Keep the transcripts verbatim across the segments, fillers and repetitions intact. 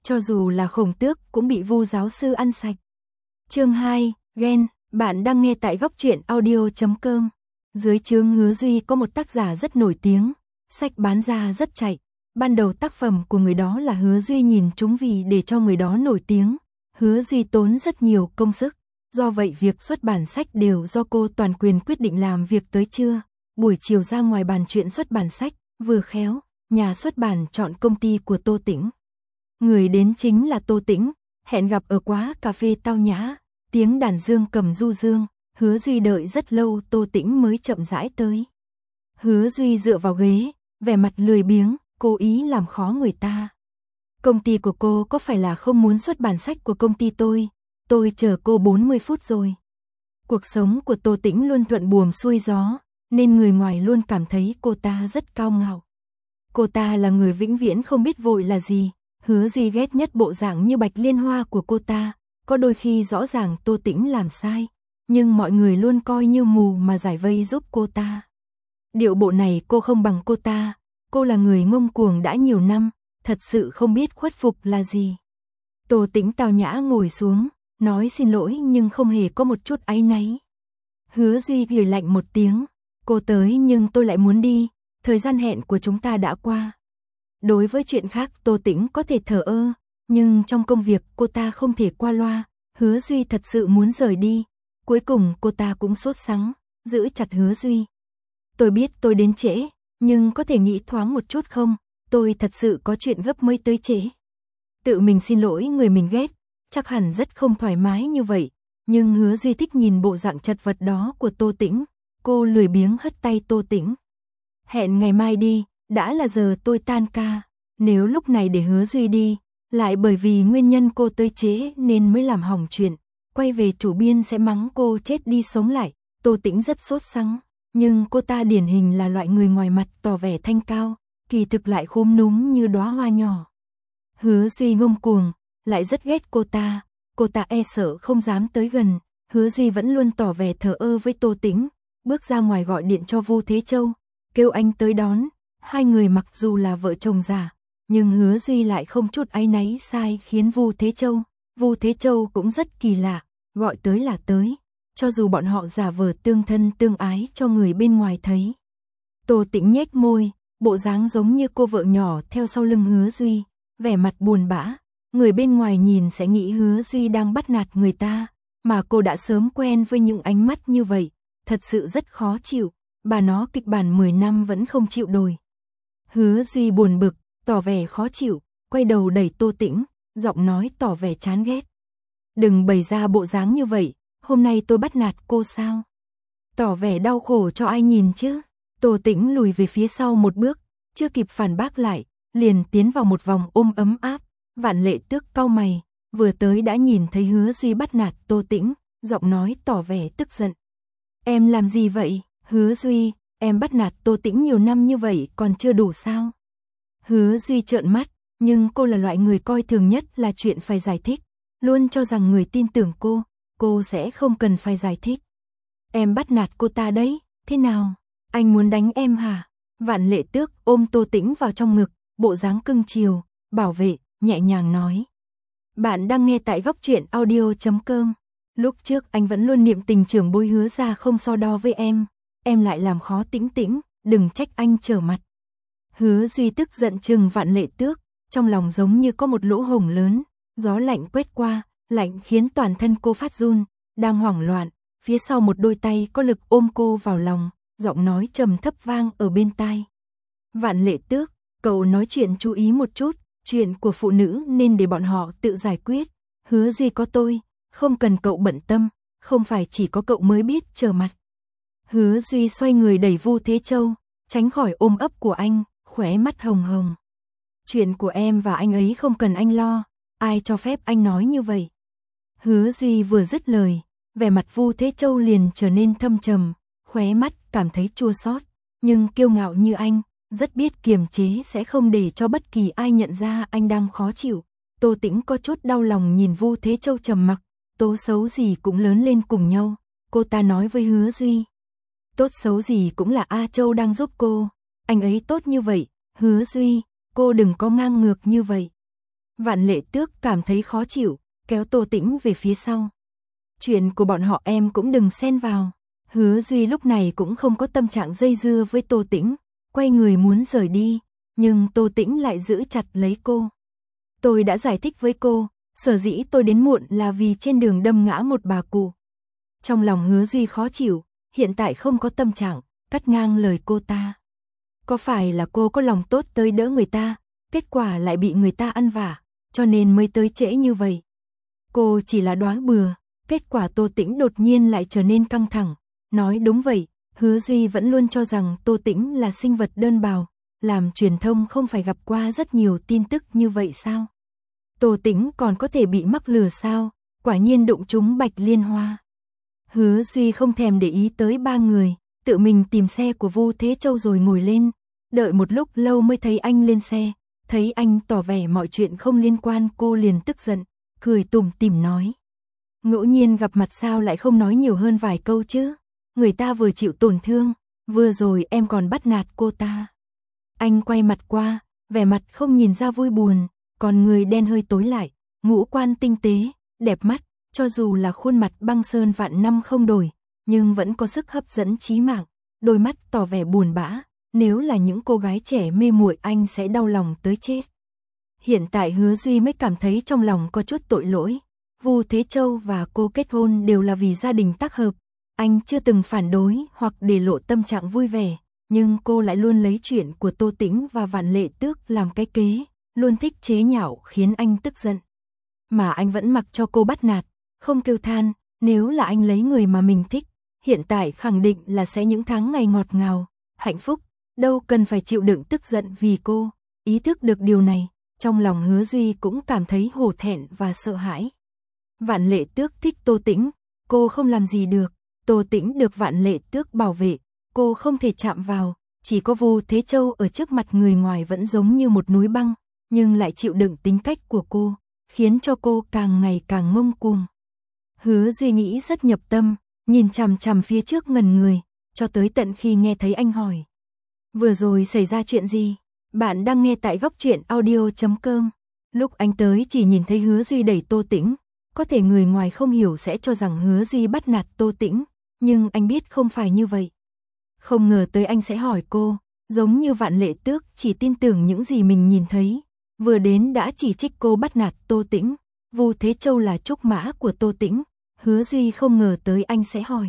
cho dù là Khổng Tước cũng bị Vu giáo sư ăn sạch. Chương hai, ghen, bạn đang nghe tại góc truyện audio chấm com. Dưới trướng Hứa Duy có một tác giả rất nổi tiếng, sách bán ra rất chạy. Ban đầu tác phẩm của người đó là Hứa Duy nhìn trúng vì để cho người đó nổi tiếng. Hứa Duy tốn rất nhiều công sức, do vậy việc xuất bản sách đều do cô toàn quyền quyết định làm việc tới trưa. Buổi chiều ra ngoài bàn chuyện xuất bản sách, vừa khéo, nhà xuất bản chọn công ty của Tô Tĩnh. Người đến chính là Tô Tĩnh, hẹn gặp ở quán cà phê tao nhã, tiếng đàn dương cầm du dương, Hứa Duy đợi rất lâu Tô Tĩnh mới chậm rãi tới. Hứa Duy dựa vào ghế, vẻ mặt lười biếng, cố ý làm khó người ta. Công ty của cô có phải là không muốn xuất bản sách của công ty tôi? Tôi chờ cô bốn mươi phút rồi. Cuộc sống của Tô Tĩnh luôn thuận buồm xuôi gió, nên người ngoài luôn cảm thấy cô ta rất cao ngạo. Cô ta là người vĩnh viễn không biết vội là gì. Hứa Duy ghét nhất bộ dạng như bạch liên hoa của cô ta. Có đôi khi rõ ràng Tô Tĩnh làm sai, nhưng mọi người luôn coi như mù mà giải vây giúp cô ta. Điệu bộ này cô không bằng cô ta. Cô là người ngông cuồng đã nhiều năm, thật sự không biết khuất phục là gì. Tô Tĩnh tao nhã ngồi xuống, nói xin lỗi nhưng không hề có một chút áy náy. Hứa Duy cười lạnh một tiếng, cô tới nhưng tôi lại muốn đi, thời gian hẹn của chúng ta đã qua. Đối với chuyện khác Tô Tĩnh có thể thờ ơ, nhưng trong công việc cô ta không thể qua loa. Hứa Duy thật sự muốn rời đi, cuối cùng cô ta cũng sốt sắng, giữ chặt Hứa Duy. Tôi biết tôi đến trễ, nhưng có thể nghĩ thoáng một chút không, tôi thật sự có chuyện gấp mới tới trễ. Tự mình xin lỗi người mình ghét, chắc hẳn rất không thoải mái như vậy, nhưng Hứa Duy thích nhìn bộ dạng chật vật đó của Tô Tĩnh, cô lười biếng hất tay Tô Tĩnh. Hẹn ngày mai đi, đã là giờ tôi tan ca, nếu lúc này để Hứa Duy đi, lại bởi vì nguyên nhân cô tới trễ nên mới làm hỏng chuyện, quay về chủ biên sẽ mắng cô chết đi sống lại. Tô Tĩnh rất sốt sắng, nhưng cô ta điển hình là loại người ngoài mặt tỏ vẻ thanh cao, kỳ thực lại khúm núm như đóa hoa nhỏ. Hứa Duy ngông cuồng, lại rất ghét cô ta, cô ta e sợ không dám tới gần. Hứa Duy vẫn luôn tỏ vẻ thờ ơ với Tô Tĩnh, bước ra ngoài gọi điện cho Vu Thế Châu, kêu anh tới đón. Hai người mặc dù là vợ chồng già, nhưng Hứa Duy lại không chút áy náy sai khiến Vu Thế Châu. Vu Thế Châu cũng rất kỳ lạ, gọi tới là tới, cho dù bọn họ giả vờ tương thân tương ái cho người bên ngoài thấy. Tô Tĩnh nhếch môi, bộ dáng giống như cô vợ nhỏ theo sau lưng Hứa Duy, vẻ mặt buồn bã, người bên ngoài nhìn sẽ nghĩ Hứa Duy đang bắt nạt người ta, mà cô đã sớm quen với những ánh mắt như vậy, thật sự rất khó chịu, bà nó kịch bản mười năm vẫn không chịu đổi. Hứa Duy buồn bực, tỏ vẻ khó chịu, quay đầu đẩy Tô Tĩnh, giọng nói tỏ vẻ chán ghét. Đừng bày ra bộ dáng như vậy, hôm nay tôi bắt nạt cô sao? Tỏ vẻ đau khổ cho ai nhìn chứ? Tô Tĩnh lùi về phía sau một bước, chưa kịp phản bác lại, liền tiến vào một vòng ôm ấm áp. Vạn Lệ Tước cau mày, vừa tới đã nhìn thấy Hứa Duy bắt nạt Tô Tĩnh, giọng nói tỏ vẻ tức giận. Em làm gì vậy? Hứa Duy, em bắt nạt Tô Tĩnh nhiều năm như vậy còn chưa đủ sao? Hứa Duy trợn mắt, nhưng cô là loại người coi thường nhất là chuyện phải giải thích, luôn cho rằng người tin tưởng cô, cô sẽ không cần phải giải thích. Em bắt nạt cô ta đấy, thế nào? Anh muốn đánh em hả? Vạn Lệ Tước ôm Tô Tĩnh vào trong ngực, bộ dáng cưng chiều, bảo vệ, nhẹ nhàng nói. Bạn đang nghe tại góc truyện audio chấm com. Lúc trước anh vẫn luôn niệm tình trưởng bối Hứa ra không so đo với em, em lại làm khó Tĩnh Tĩnh, đừng trách anh trở mặt. Hứa Duy tức giận trừng Vạn Lệ Tước, trong lòng giống như có một lỗ hổng lớn, gió lạnh quét qua, lạnh khiến toàn thân cô phát run, đang hoảng loạn, phía sau một đôi tay có lực ôm cô vào lòng, giọng nói trầm thấp vang ở bên tai. Vạn Lệ Tước, cậu nói chuyện chú ý một chút, chuyện của phụ nữ nên để bọn họ tự giải quyết, Hứa Duy có tôi, không cần cậu bận tâm, không phải chỉ có cậu mới biết trở mặt. Hứa Duy xoay người đẩy Vu Thế Châu, tránh khỏi ôm ấp của anh, khóe mắt hồng hồng. Chuyện của em và anh ấy không cần anh lo, ai cho phép anh nói như vậy? Hứa Duy vừa dứt lời, vẻ mặt Vu Thế Châu liền trở nên thâm trầm, khóe mắt cảm thấy chua xót, nhưng kiêu ngạo như anh, rất biết kiềm chế sẽ không để cho bất kỳ ai nhận ra anh đang khó chịu. Tô Tĩnh có chút đau lòng nhìn Vu Thế Châu trầm mặc, tốt xấu gì cũng lớn lên cùng nhau, cô ta nói với Hứa Duy. Tốt xấu gì cũng là A Châu đang giúp cô, anh ấy tốt như vậy, Hứa Duy, cô đừng có ngang ngược như vậy. Vạn Lệ Tước cảm thấy khó chịu, kéo Tô Tĩnh về phía sau. Chuyện của bọn họ em cũng đừng xen vào. Hứa Duy lúc này cũng không có tâm trạng dây dưa với Tô Tĩnh, quay người muốn rời đi, nhưng Tô Tĩnh lại giữ chặt lấy cô. Tôi đã giải thích với cô, sở dĩ tôi đến muộn là vì trên đường đâm ngã một bà cụ. Trong lòng Hứa Duy khó chịu, hiện tại không có tâm trạng, cắt ngang lời cô ta. Có phải là cô có lòng tốt tới đỡ người ta, kết quả lại bị người ta ăn vạ, cho nên mới tới trễ như vậy. Cô chỉ là đoán bừa, kết quả Tô Tĩnh đột nhiên lại trở nên căng thẳng. Nói đúng vậy, Hứa Duy vẫn luôn cho rằng Tô Tĩnh là sinh vật đơn bào, làm truyền thông không phải gặp qua rất nhiều tin tức như vậy sao? Tô Tĩnh còn có thể bị mắc lừa sao? Quả nhiên đụng trúng Bạch Liên Hoa. Hứa Duy không thèm để ý tới ba người, tự mình tìm xe của Vu Thế Châu rồi ngồi lên, đợi một lúc lâu mới thấy anh lên xe, thấy anh tỏ vẻ mọi chuyện không liên quan cô liền tức giận, cười tủm tỉm nói. Ngẫu nhiên gặp mặt sao lại không nói nhiều hơn vài câu chứ? Người ta vừa chịu tổn thương, vừa rồi em còn bắt nạt cô ta. Anh quay mặt qua, vẻ mặt không nhìn ra vui buồn, còn người đen hơi tối lại, ngũ quan tinh tế, đẹp mắt, cho dù là khuôn mặt băng sơn vạn năm không đổi, nhưng vẫn có sức hấp dẫn chí mạng, đôi mắt tỏ vẻ buồn bã, nếu là những cô gái trẻ mê muội anh sẽ đau lòng tới chết. Hiện tại Hứa Duy mới cảm thấy trong lòng có chút tội lỗi, Vu Thế Châu và cô kết hôn đều là vì gia đình tác hợp, anh chưa từng phản đối hoặc để lộ tâm trạng vui vẻ, nhưng cô lại luôn lấy chuyện của Tô Tĩnh và Vạn Lệ Tước làm cái kế, luôn thích chế nhạo khiến anh tức giận. Mà anh vẫn mặc cho cô bắt nạt, không kêu than, nếu là anh lấy người mà mình thích, hiện tại khẳng định là sẽ những tháng ngày ngọt ngào, hạnh phúc, đâu cần phải chịu đựng tức giận vì cô. Ý thức được điều này, trong lòng Hứa Duy cũng cảm thấy hổ thẹn và sợ hãi. Vạn Lệ Tước thích Tô Tĩnh, cô không làm gì được, Tô Tĩnh được Vạn Lệ Tước bảo vệ, cô không thể chạm vào, chỉ có Vu Thế Châu ở trước mặt người ngoài vẫn giống như một núi băng, nhưng lại chịu đựng tính cách của cô, khiến cho cô càng ngày càng ngông cuồng. Hứa Duy nghĩ rất nhập tâm, nhìn chằm chằm phía trước ngẩn người, cho tới tận khi nghe thấy anh hỏi. Vừa rồi xảy ra chuyện gì? Bạn đang nghe tại góc truyện audio chấm com. Lúc anh tới chỉ nhìn thấy Hứa Duy đẩy Tô Tĩnh, có thể người ngoài không hiểu sẽ cho rằng Hứa Duy bắt nạt Tô Tĩnh, nhưng anh biết không phải như vậy. Không ngờ tới anh sẽ hỏi cô, giống như Vạn Lệ Tước chỉ tin tưởng những gì mình nhìn thấy, vừa đến đã chỉ trích cô bắt nạt Tô Tĩnh, Vu Thế Châu là trúc mã của Tô Tĩnh, Hứa Duy không ngờ tới anh sẽ hỏi.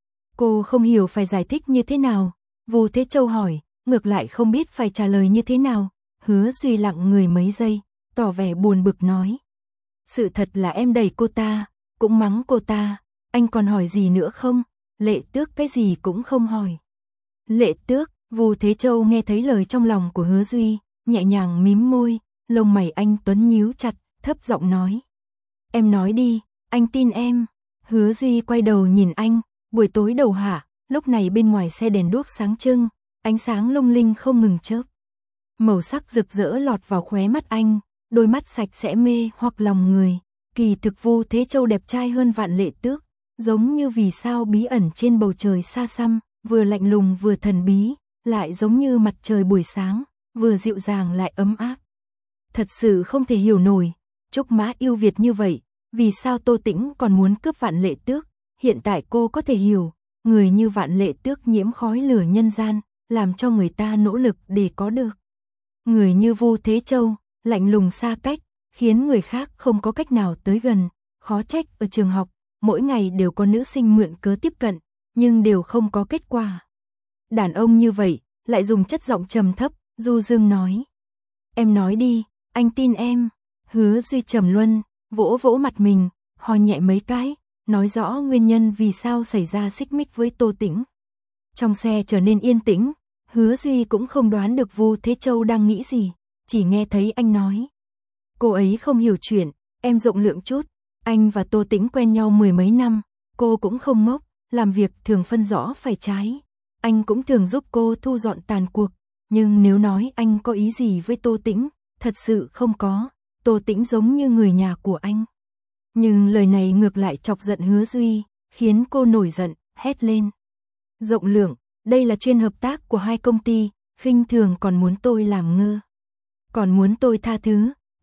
Cô không hiểu phải giải thích như thế nào, Vu Thế Châu hỏi, ngược lại không biết phải trả lời như thế nào, Hứa Duy lặng người mấy giây, tỏ vẻ buồn bực nói. Sự thật là em đẩy cô ta, cũng mắng cô ta, anh còn hỏi gì nữa không? Lệ Tước cái gì cũng không hỏi. Lệ Tước, Vu Thế Châu nghe thấy lời trong lòng của Hứa Duy, nhẹ nhàng mím môi, lông mày anh tuấn nhíu chặt, thấp giọng nói. Em nói đi, anh tin em. Hứa Duy quay đầu nhìn anh, buổi tối đầu hạ, lúc này bên ngoài xe đèn đuốc sáng trưng, ánh sáng lung linh không ngừng chớp. Màu sắc rực rỡ lọt vào khóe mắt anh, đôi mắt sạch sẽ mê hoặc lòng người, kỳ thực Vu Thế Châu đẹp trai hơn Vạn Lệ Tước, giống như vì sao bí ẩn trên bầu trời xa xăm, vừa lạnh lùng vừa thần bí, lại giống như mặt trời buổi sáng, vừa dịu dàng lại ấm áp. Thật sự không thể hiểu nổi, trúc mã yêu Việt như vậy, vì sao Tô Tĩnh còn muốn cướp Vạn Lệ Tước, hiện tại cô có thể hiểu, người như Vạn Lệ Tước nhiễm khói lửa nhân gian, làm cho người ta nỗ lực để có được. Người như Vu Thế Châu, lạnh lùng xa cách, khiến người khác không có cách nào tới gần, khó trách ở trường học, mỗi ngày đều có nữ sinh mượn cớ tiếp cận, nhưng đều không có kết quả. Đàn ông như vậy, lại dùng chất giọng trầm thấp, du dương nói. Em nói đi, anh tin em. Hứa Duy trầm luân, vỗ vỗ mặt mình, ho nhẹ mấy cái, nói rõ nguyên nhân vì sao xảy ra xích mích với Tô Tĩnh. Trong xe trở nên yên tĩnh, Hứa Duy cũng không đoán được Vu Thế Châu đang nghĩ gì, chỉ nghe thấy anh nói. Cô ấy không hiểu chuyện, em rộng lượng chút, anh và Tô Tĩnh quen nhau mười mấy năm, cô cũng không ngốc, làm việc thường phân rõ phải trái. Anh cũng thường giúp cô thu dọn tàn cuộc, nhưng nếu nói anh có ý gì với Tô Tĩnh, thật sự không có, Tô Tĩnh giống như người nhà của anh. Nhưng lời này ngược lại chọc giận Hứa Duy, khiến cô nổi giận, hét lên. Rộng lượng, đây là chuyên hợp tác của hai công ty, khinh thường còn muốn tôi làm ngơ. Còn muốn tôi tha thứ,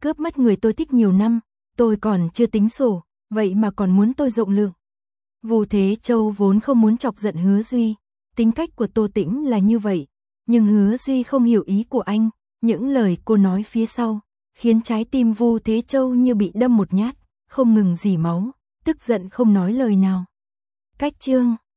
Cướp mất người tôi thích nhiều năm, tôi còn chưa tính sổ, vậy mà còn muốn tôi rộng lượng. Vu Thế Châu vốn không muốn chọc giận Hứa Duy, tính cách của Tô Tĩnh là như vậy, nhưng Hứa Duy không hiểu ý của anh, những lời cô nói phía sau, khiến trái tim Vu Thế Châu như bị đâm một nhát, không ngừng rỉ máu, tức giận không nói lời nào. Cách chương